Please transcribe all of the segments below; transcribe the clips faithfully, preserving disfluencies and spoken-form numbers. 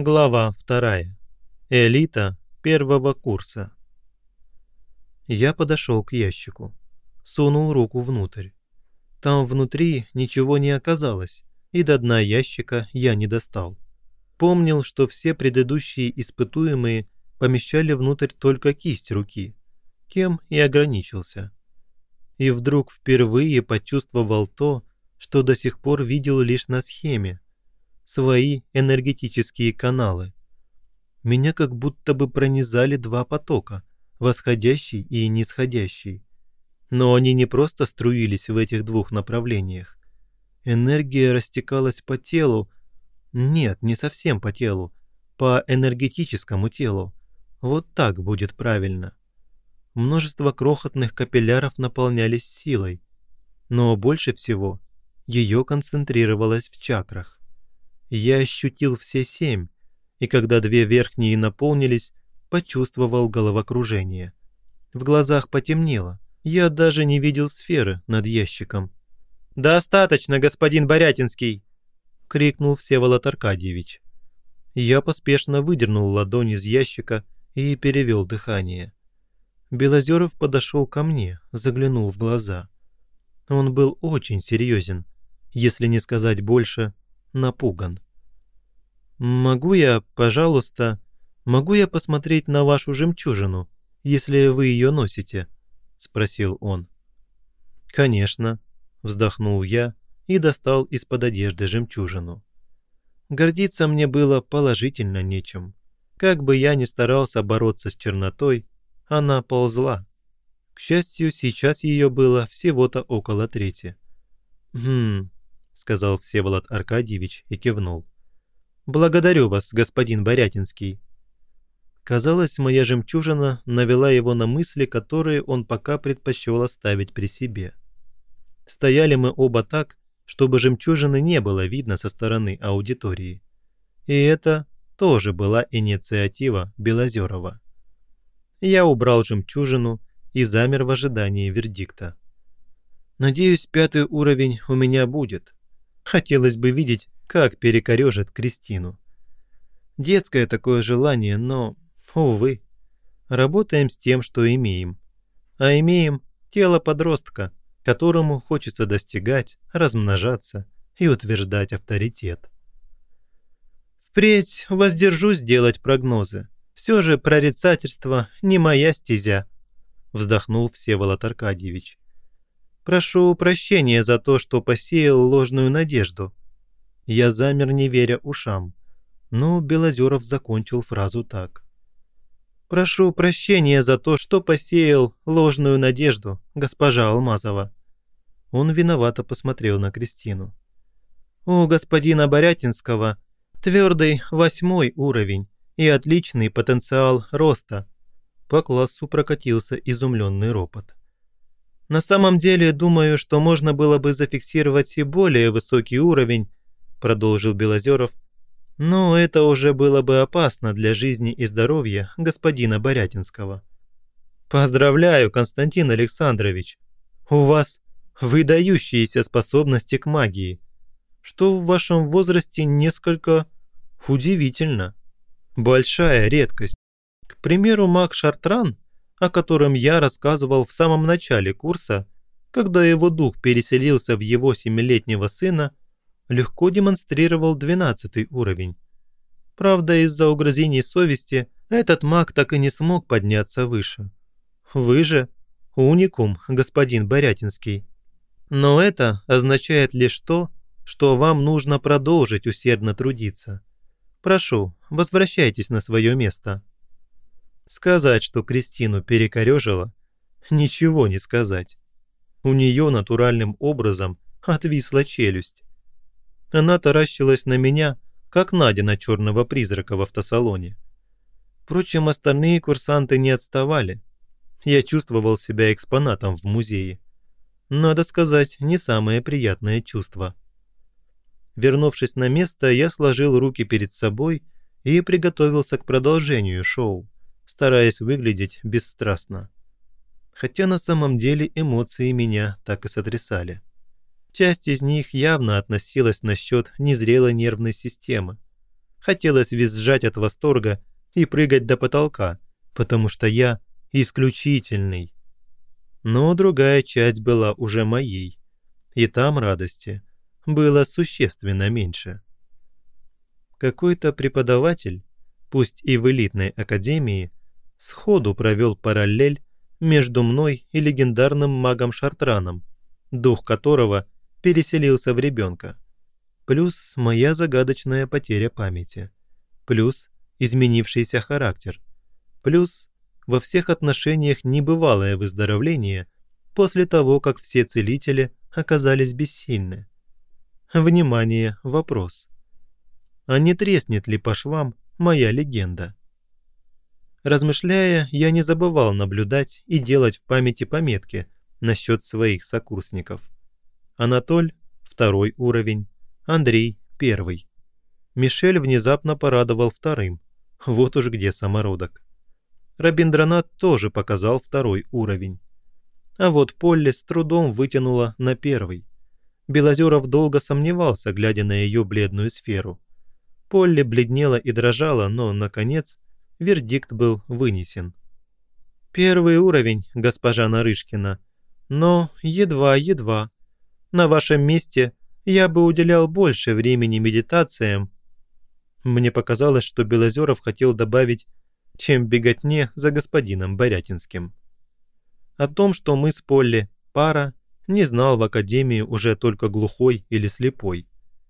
Глава вторая. Элита первого курса. Я подошел к ящику. Сунул руку внутрь. Там внутри ничего не оказалось, и до дна ящика я не достал. Помнил, что все предыдущие испытуемые помещали внутрь только кисть руки, тем и ограничился. И вдруг впервые почувствовал то, что до сих пор видел лишь на схеме. Свои энергетические каналы. Меня как будто бы пронизали два потока, восходящий и нисходящий. Но они не просто струились в этих двух направлениях. Энергия растекалась по телу. Нет, не совсем по телу. По энергетическому телу. Вот так будет правильно. Множество крохотных капилляров наполнялись силой. Но больше всего ее концентрировалось в чакрах. Я ощутил все семь, и когда две верхние наполнились, почувствовал головокружение. В глазах потемнело, я даже не видел сферы над ящиком. «Достаточно, господин Борятинский!» — крикнул Всеволод Аркадьевич. Я поспешно выдернул ладонь из ящика и перевел дыхание. Белозеров подошел ко мне, заглянул в глаза. Он был очень серьезен, если не сказать больше, напуган. «Могу я, пожалуйста, могу я посмотреть на вашу жемчужину, если вы ее носите?» – спросил он. «Конечно», – вздохнул я и достал из-под одежды жемчужину. Гордиться мне было положительно нечем. Как бы я ни старался бороться с чернотой, она ползла. К счастью, сейчас ее было всего-то около трети. «Хм», – сказал Всеволод Аркадьевич и кивнул. «Благодарю вас, господин Борятинский». Казалось, моя жемчужина навела его на мысли, которые он пока предпочел оставить при себе. Стояли мы оба так, чтобы жемчужины не было видно со стороны аудитории. И это тоже была инициатива Белозерова. Я убрал жемчужину и замер в ожидании вердикта. Надеюсь, пятый уровень у меня будет. Хотелось бы видеть, как перекорежит Кристину. Детское такое желание, но, увы, работаем с тем, что имеем. А имеем тело подростка, которому хочется достигать, размножаться и утверждать авторитет. Впредь воздержусь делать прогнозы. Все же прорицательство не моя стезя, вздохнул Всеволод Аркадьевич. Прошу прощения за то, что посеял ложную надежду. Я замер, не веря ушам, но Белозеров закончил фразу так. «Прошу прощения за то, что посеял ложную надежду, госпожа Алмазова». Он виновато посмотрел на Кристину. «У господина Борятинского твердый восьмой уровень и отличный потенциал роста». По классу прокатился изумленный ропот. «На самом деле, думаю, что можно было бы зафиксировать и более высокий уровень», продолжил Белозеров, но это уже было бы опасно для жизни и здоровья господина Борятинского. Поздравляю, Константин Александрович, у вас выдающиеся способности к магии, что в вашем возрасте несколько удивительно. Большая редкость. К примеру, маг Шартран, о котором я рассказывал в самом начале курса, когда его дух переселился в его семилетнего сына, легко демонстрировал двенадцатый уровень. Правда, из-за угрызений совести этот маг так и не смог подняться выше. Вы же уникум, господин Борятинский. Но это означает лишь то, что вам нужно продолжить усердно трудиться. Прошу, возвращайтесь на свое место. Сказать, что Кристину перекорежило, ничего не сказать. У нее натуральным образом отвисла челюсть. Она таращилась на меня, как Надя на черного призрака в автосалоне. Впрочем, остальные курсанты не отставали. Я чувствовал себя экспонатом в музее. Надо сказать, не самое приятное чувство. Вернувшись на место, я сложил руки перед собой и приготовился к продолжению шоу, стараясь выглядеть бесстрастно. Хотя на самом деле эмоции меня так и сотрясали. Часть из них явно относилась насчет незрелой нервной системы. Хотелось визжать от восторга и прыгать до потолка, потому что я исключительный. Но другая часть была уже моей, и там радости было существенно меньше. Какой-то преподаватель, пусть и в элитной академии, сходу провел параллель между мной и легендарным магом Шартраном, дух которого переселился в ребенка, плюс моя загадочная потеря памяти, плюс изменившийся характер, плюс во всех отношениях небывалое выздоровление после того, как все целители оказались бессильны. Внимание, вопрос. А не треснет ли по швам моя легенда? Размышляя, я не забывал наблюдать и делать в памяти пометки насчет своих сокурсников. Анатоль – второй уровень, Андрей – первый. Мишель внезапно порадовал вторым. Вот уж где самородок. Рабиндранат тоже показал второй уровень. А вот Полли с трудом вытянула на первый. Белозеров долго сомневался, глядя на ее бледную сферу. Полли бледнела и дрожала, но, наконец, вердикт был вынесен. «Первый уровень, госпожа Нарышкина, но едва-едва. На вашем месте я бы уделял больше времени медитациям». Мне показалось, что Белозеров хотел добавить «чем беготне за господином Борятинским». О том, что мы с Полли пара, не знал в академии уже только глухой или слепой.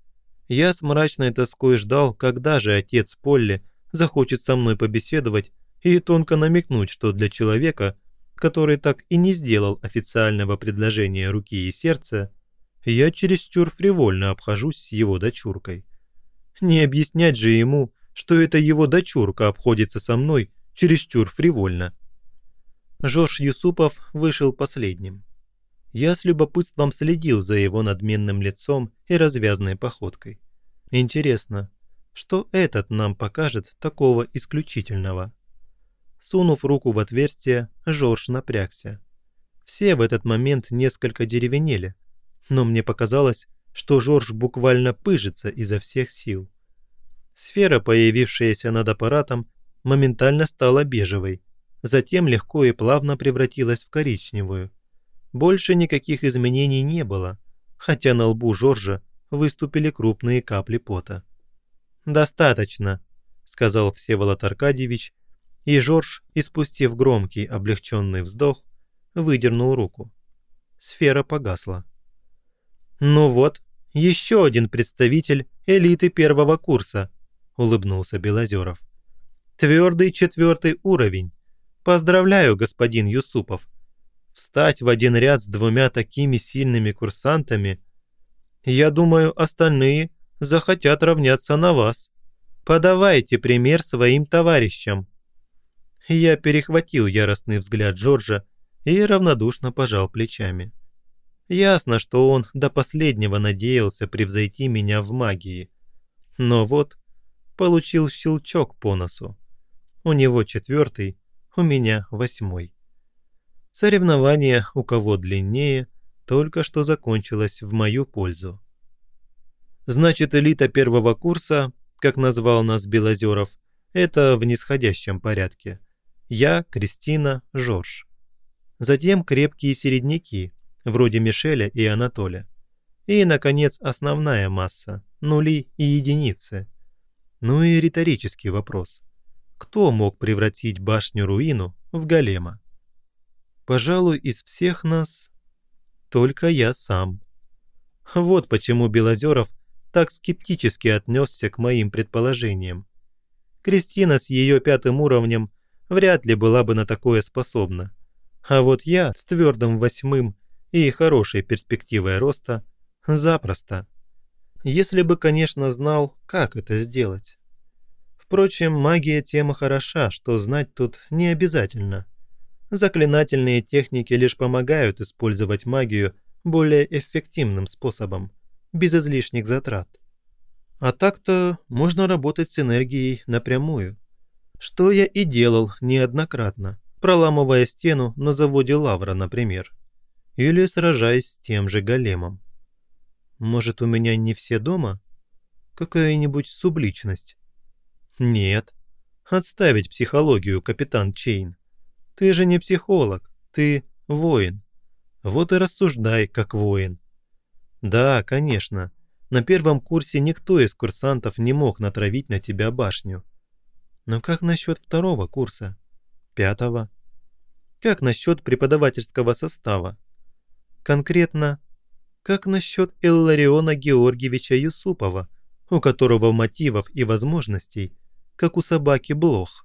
Я с мрачной тоской ждал, когда же отец Полли захочет со мной побеседовать и тонко намекнуть, что для человека, который так и не сделал официального предложения руки и сердца, я чересчур фривольно обхожусь с его дочуркой. Не объяснять же ему, что это его дочурка обходится со мной чересчур фривольно. Жорж Юсупов вышел последним. Я с любопытством следил за его надменным лицом и развязной походкой. Интересно, что этот нам покажет такого исключительного? Сунув руку в отверстие, Жорж напрягся. Все в этот момент несколько деревенели, но мне показалось, что Жорж буквально пыжится изо всех сил. Сфера, появившаяся над аппаратом, моментально стала бежевой, затем легко и плавно превратилась в коричневую. Больше никаких изменений не было, хотя на лбу Жоржа выступили крупные капли пота. «Достаточно», — сказал Всеволод Аркадьевич, и Жорж, испустив громкий облегченный вздох, выдернул руку. Сфера погасла. «Ну вот, еще один представитель элиты первого курса», — улыбнулся Белозеров. «Твердый четвертый уровень. Поздравляю, господин Юсупов. Встать в один ряд с двумя такими сильными курсантами, я думаю, остальные захотят равняться на вас. Подавайте пример своим товарищам». Я перехватил яростный взгляд Жоржа и равнодушно пожал плечами. Ясно, что он до последнего надеялся превзойти меня в магии. Но вот получил щелчок по носу. У него четвертый, у меня восьмой. Соревнование, у кого длиннее, только что закончилось в мою пользу. Значит, элита первого курса, как назвал нас Белозеров, это в нисходящем порядке. Я, Кристина, Жорж. Затем крепкие середняки, вроде Мишеля и Анатоля. И, наконец, основная масса, нули и единицы. Ну и риторический вопрос. Кто мог превратить башню-руину в голема? Пожалуй, из всех нас только я сам. Вот почему Белозеров так скептически отнесся к моим предположениям. Кристина с ее пятым уровнем вряд ли была бы на такое способна. А вот я с твердым восьмым и хорошей перспективой роста запросто. Если бы, конечно, знал, как это сделать. Впрочем, магия тема хороша, что знать тут не обязательно. Заклинательные техники лишь помогают использовать магию более эффективным способом, без излишних затрат. А так-то можно работать с энергией напрямую. Что я и делал неоднократно, проламывая стену на заводе Лавра, например. Или сражаясь с тем же големом. Может, у меня не все дома? Какая-нибудь субличность? Нет. Отставить психологию, капитан Чейн. Ты же не психолог, ты воин. Вот и рассуждай, как воин. Да, конечно. На первом курсе никто из курсантов не мог натравить на тебя башню. Но как насчет второго курса? Пятого? Как насчет преподавательского состава? Конкретно, как насчет Иллариона Георгиевича Юсупова, у которого мотивов и возможностей, как у собаки блох?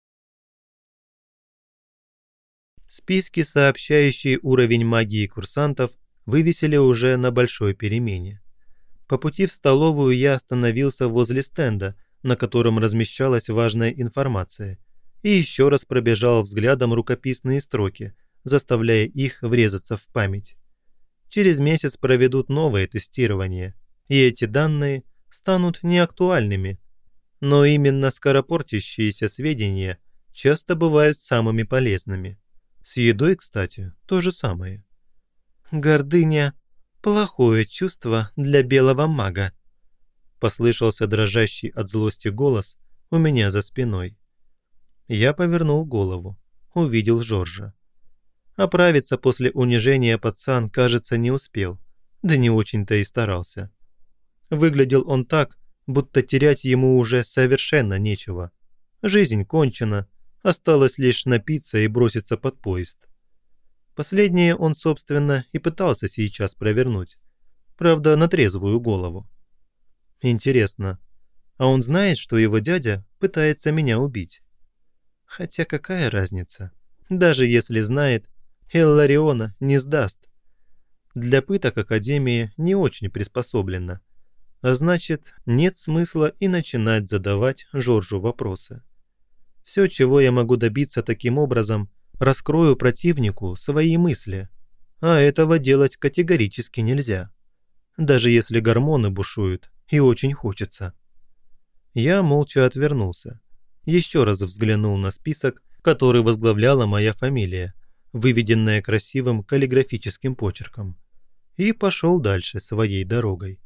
Списки, сообщающие уровень магии курсантов, вывесили уже на большой перемене. По пути в столовую я остановился возле стенда, на котором размещалась важная информация, и еще раз пробежал взглядом рукописные строки, заставляя их врезаться в память. Через месяц проведут новое тестирование, и эти данные станут неактуальными. Но именно скоропортящиеся сведения часто бывают самыми полезными. С едой, кстати, то же самое. «Гордыня – плохое чувство для белого мага», – послышался дрожащий от злости голос у меня за спиной. Я повернул голову, увидел Жоржа. Оправиться после унижения пацан, кажется, не успел, да не очень-то и старался. Выглядел он так, будто терять ему уже совершенно нечего. Жизнь кончена, осталось лишь напиться и броситься под поезд. Последнее он, собственно, и пытался сейчас провернуть. Правда, на трезвую голову. Интересно, а он знает, что его дядя пытается меня убить? Хотя какая разница? Даже если знает, Иллариона не сдаст. Для пыток Академия не очень приспособлена. А значит, нет смысла и начинать задавать Жоржу вопросы. Все, чего я могу добиться таким образом, раскрою противнику свои мысли. А этого делать категорически нельзя. Даже если гормоны бушуют и очень хочется. Я молча отвернулся. Еще раз взглянул на список, который возглавляла моя фамилия, выведенная красивым каллиграфическим почерком, и пошел дальше своей дорогой.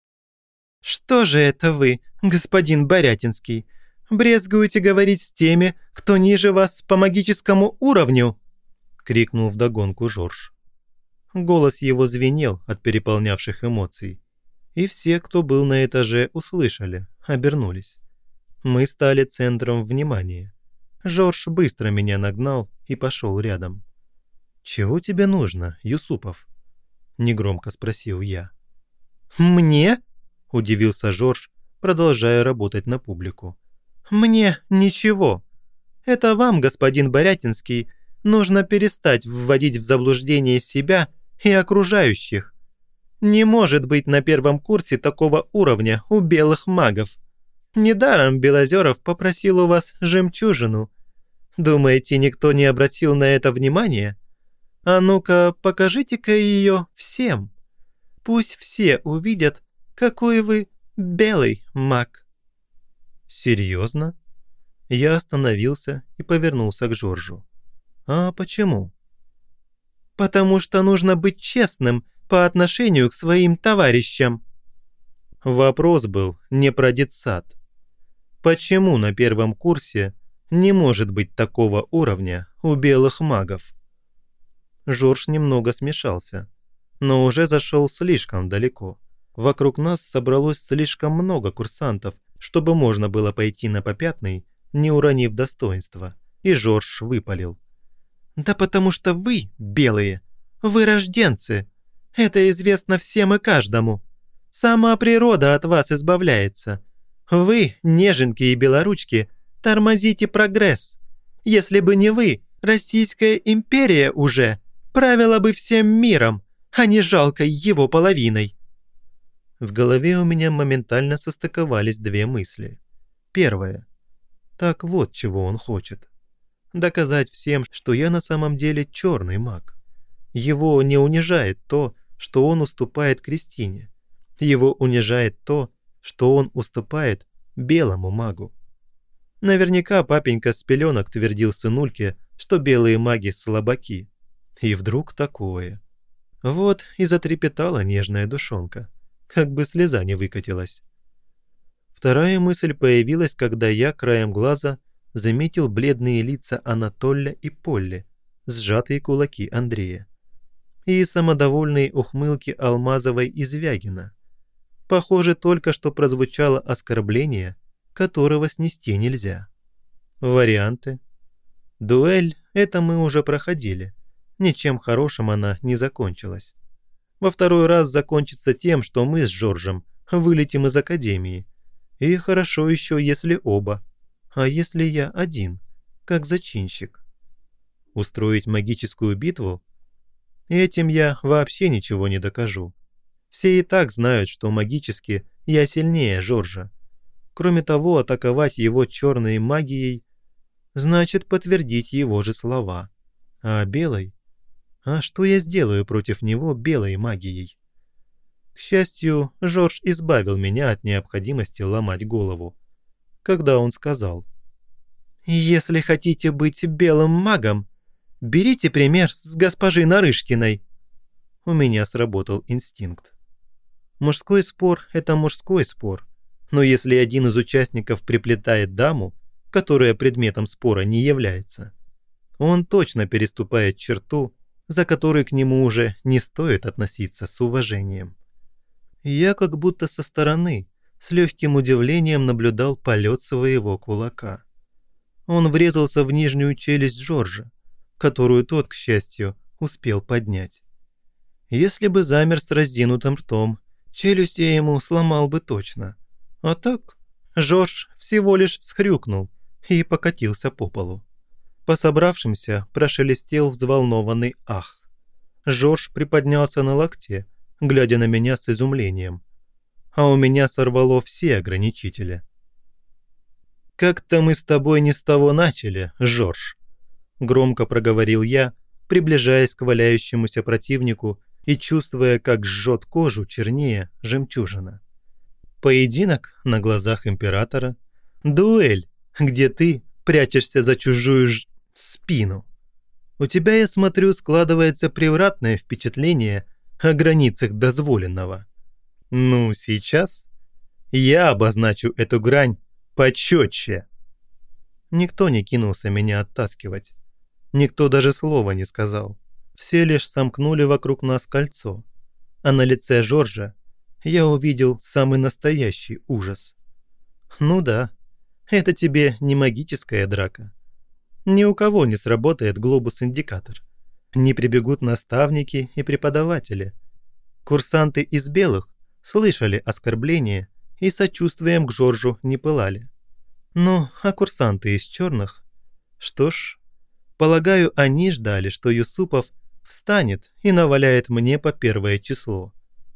«Что же это вы, господин Борятинский, брезгуете говорить с теми, кто ниже вас по магическому уровню?» — крикнул вдогонку Жорж. Голос его звенел от переполнявших эмоций, и все, кто был на этаже, услышали, обернулись. Мы стали центром внимания. Жорж быстро меня нагнал и пошел рядом. «Чего тебе нужно, Юсупов?» – негромко спросил я. «Мне?» – удивился Жорж, продолжая работать на публику. «Мне ничего. Это вам, господин Борятинский, нужно перестать вводить в заблуждение себя и окружающих. Не может быть на первом курсе такого уровня у белых магов. Недаром Белозеров попросил у вас жемчужину. Думаете, никто не обратил на это внимания? А ну-ка, покажите-ка ее всем. Пусть все увидят, какой вы белый маг». «Серьезно?» Я остановился и повернулся к Жоржу. «А почему?» «Потому что нужно быть честным по отношению к своим товарищам». Вопрос был не про детсад. Почему на первом курсе не может быть такого уровня у белых магов? Жорж немного смешался, но уже зашел слишком далеко. Вокруг нас собралось слишком много курсантов, чтобы можно было пойти на попятный, не уронив достоинства, и Жорж выпалил. «Да потому что вы, белые, вы рожденцы. Это известно всем и каждому. Сама природа от вас избавляется. Вы, неженки и белоручки, тормозите прогресс. Если бы не вы, Российская империя уже правила бы всем миром, а не жалкой его половиной». В голове у меня моментально состыковались две мысли. Первая. Так вот, чего он хочет. Доказать всем, что я на самом деле черный маг. Его не унижает то, что он уступает Кристине. Его унижает то, что он уступает белому магу. Наверняка папенька с пеленок твердил сынульке, что белые маги слабаки. И вдруг такое. Вот и затрепетала нежная душонка, как бы слеза не выкатилась. Вторая мысль появилась, когда я краем глаза заметил бледные лица Анатолия и Полли, сжатые кулаки Андрея и самодовольные ухмылки Алмазовой и Звягина. Похоже, только что прозвучало оскорбление, которого снести нельзя. Варианты. Дуэль – это мы уже проходили. Ничем хорошим она не закончилась. Во второй раз закончится тем, что мы с Жоржем вылетим из академии. И хорошо еще, если оба. А если я один, как зачинщик? Устроить магическую битву? Этим я вообще ничего не докажу. Все и так знают, что магически я сильнее Жоржа. Кроме того, атаковать его черной магией значит подтвердить его же слова. А белой? А что я сделаю против него белой магией? К счастью, Жорж избавил меня от необходимости ломать голову, когда он сказал: «Если хотите быть белым магом, берите пример с госпожи Нарышкиной». У меня сработал инстинкт. Мужской спор – это мужской спор, но если один из участников приплетает даму, которая предметом спора не является, он точно переступает черту, за которой к нему уже не стоит относиться с уважением. Я как будто со стороны с легким удивлением наблюдал полет своего кулака. Он врезался в нижнюю челюсть Жоржа, которую тот, к счастью, успел поднять. Если бы замер с раздвинутым ртом, челюсть я ему сломал бы точно. А так Жорж всего лишь всхрюкнул и покатился по полу. По собравшимся прошелестел взволнованный ах. Жорж приподнялся на локте, глядя на меня с изумлением. А у меня сорвало все ограничители. «Как-то мы с тобой не с того начали, Жорж», – громко проговорил я, приближаясь к валяющемуся противнику и чувствуя, как жжет кожу чернее жемчужина. Поединок на глазах императора, дуэль, где ты прячешься за чужую ж... спину. У тебя, я смотрю, складывается превратное впечатление о границах дозволенного. Ну, сейчас я обозначу эту грань почетче. Никто не кинулся меня оттаскивать. Никто даже слова не сказал. Все лишь сомкнули вокруг нас кольцо. А на лице Жоржа я увидел самый настоящий ужас. Ну да, это тебе не магическая драка. Ни у кого не сработает глобус-индикатор. Не прибегут наставники и преподаватели. Курсанты из белых слышали оскорбления и сочувствием к Жоржу не пылали. Ну, а курсанты из черных? Что ж, полагаю, они ждали, что Юсупов встанет и наваляет мне по первое число.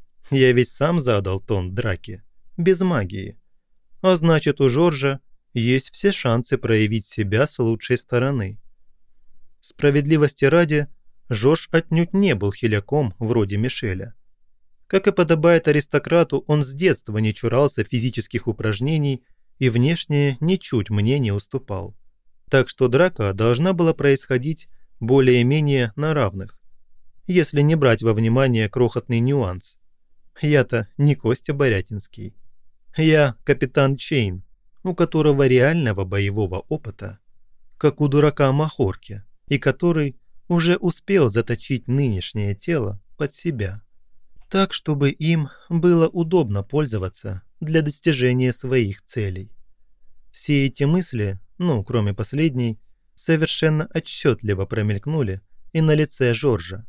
Я ведь сам задал тон драки, без магии. А значит, у Жоржа есть все шансы проявить себя с лучшей стороны. Справедливости ради, Жорж отнюдь не был хиляком вроде Мишеля. Как и подобает аристократу, он с детства не чурался физических упражнений и внешне ничуть мне не уступал. Так что драка должна была происходить более-менее на равных, если не брать во внимание крохотный нюанс. Я-то не Костя Борятинский. Я капитан Чейн, у которого реального боевого опыта, как у дурака Махорки, и который уже успел заточить нынешнее тело под себя, так, чтобы им было удобно пользоваться для достижения своих целей. Все эти мысли, ну, кроме последней, совершенно отчетливо промелькнули и на лице Жоржа.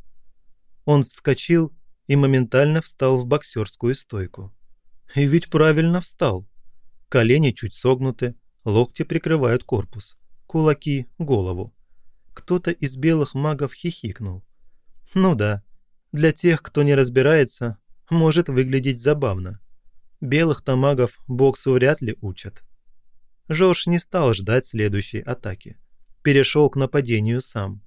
Он вскочил и моментально встал в боксерскую стойку. И ведь правильно встал. Колени чуть согнуты, локти прикрывают корпус, кулаки – голову. Кто-то из белых магов хихикнул. Ну да, для тех, кто не разбирается, может выглядеть забавно. Белых-то магов боксу вряд ли учат. Жорж не стал ждать следующей атаки. Перешел к нападению сам.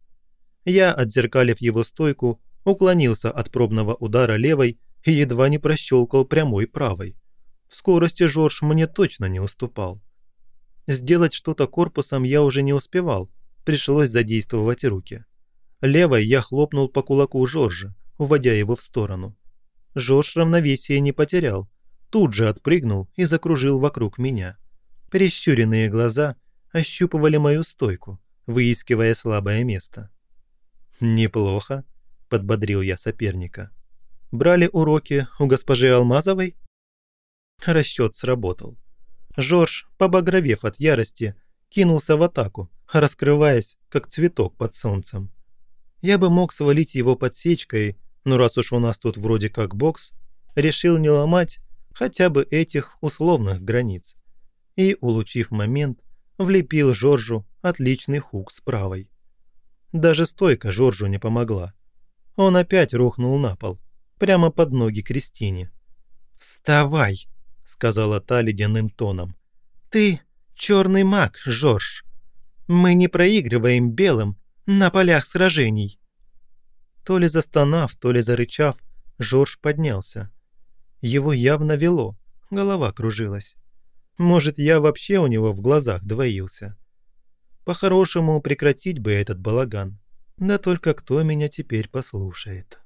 Я, отзеркалив его стойку, уклонился от пробного удара левой и едва не прощелкал прямой правой. В скорости Жорж мне точно не уступал. Сделать что-то корпусом я уже не успевал, пришлось задействовать руки. Левой я хлопнул по кулаку Жоржа, уводя его в сторону. Жорж равновесие не потерял, тут же отпрыгнул и закружил вокруг меня. Прищуренные глаза ощупывали мою стойку, выискивая слабое место. «Неплохо», – подбодрил я соперника. «Брали уроки у госпожи Алмазовой?» Расчет сработал. Жорж, побагровев от ярости, кинулся в атаку, раскрываясь, как цветок под солнцем. Я бы мог свалить его подсечкой, но раз уж у нас тут вроде как бокс, решил не ломать хотя бы этих условных границ. И, улучив момент, влепил Жоржу отличный хук с правой. Даже стойка Жоржу не помогла. Он опять рухнул на пол, прямо под ноги Кристине. «Вставай!» – сказала та ледяным тоном. «Ты черный маг, Жорж. Мы не проигрываем белым на полях сражений». То ли застонав, то ли зарычав, Жорж поднялся. Его явно вело, голова кружилась. Может, я вообще у него в глазах двоился. По-хорошему прекратить бы этот балаган. Да только кто меня теперь послушает?